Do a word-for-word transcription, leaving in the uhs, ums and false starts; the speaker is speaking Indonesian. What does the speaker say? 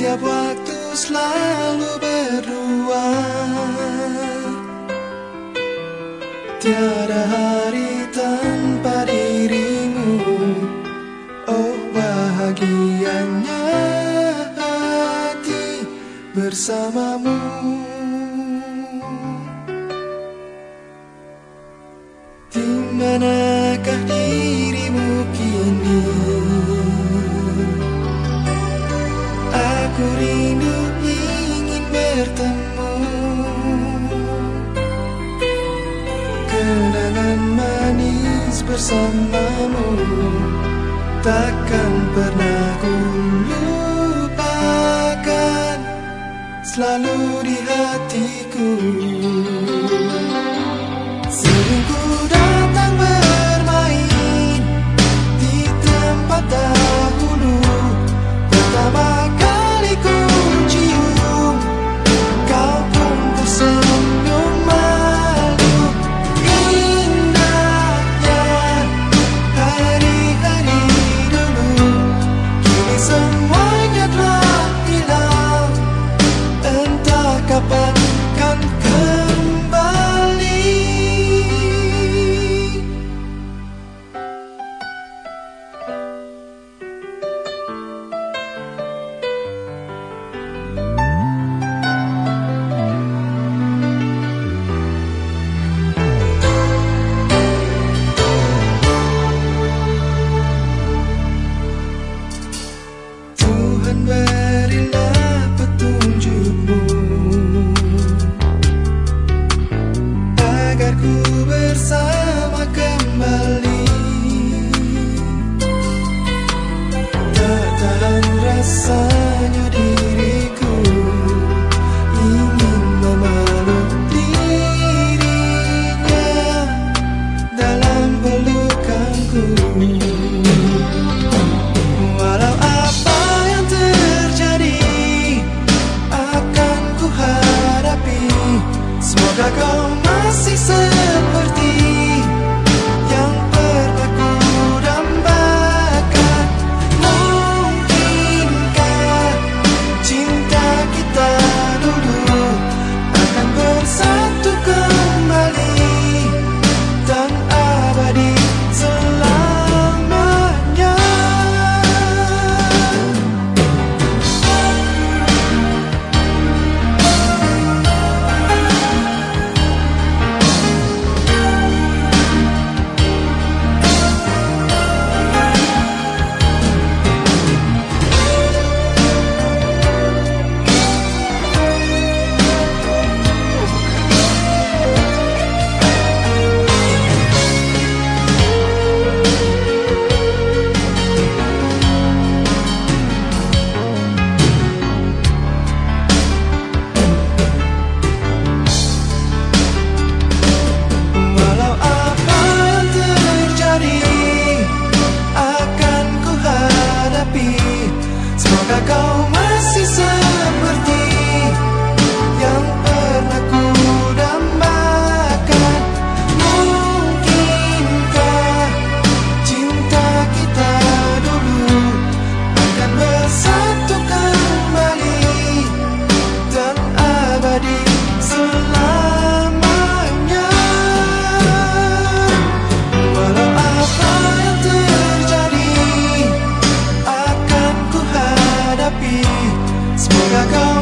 Setiap waktu selalu berdua, tiada hari tanpa dirimu. Oh bahagianya hati bersamamu. Di manakah dirimu kini? Aku rindu ingin bertemu. Kenangan manis bersamamu takkan pernah ku lupakan, selalu di hatiku. Sering ku datang bermain di tempat dahulu, pertama kali ku cium kau pun tersenyum malu. Indahnya hari-hari dulu, kini semuanya telah hilang. Entah kapan kan kembali. Tuhan berilah petunjukmu agar ku bersama kembali. Tak tahan rasanya diriku ingin memeluk dirinya dalam pelukanku. Walau apa yang terjadi akan ku hadapi, semoga kau masih seperti yang pernah ku dambakan. Mungkinkah cinta kita dulu akan bersatu kembali dan abadi selamanya. Walau apa yang terjadi akan ku hadapi, semoga kau masih seperti yang pernah ku dambakan. Mungkinkah cinta kita dulu akan bersatu kembali dan abadi selamanya. Walau apa yang terjadi akan ku hadapi, semoga kau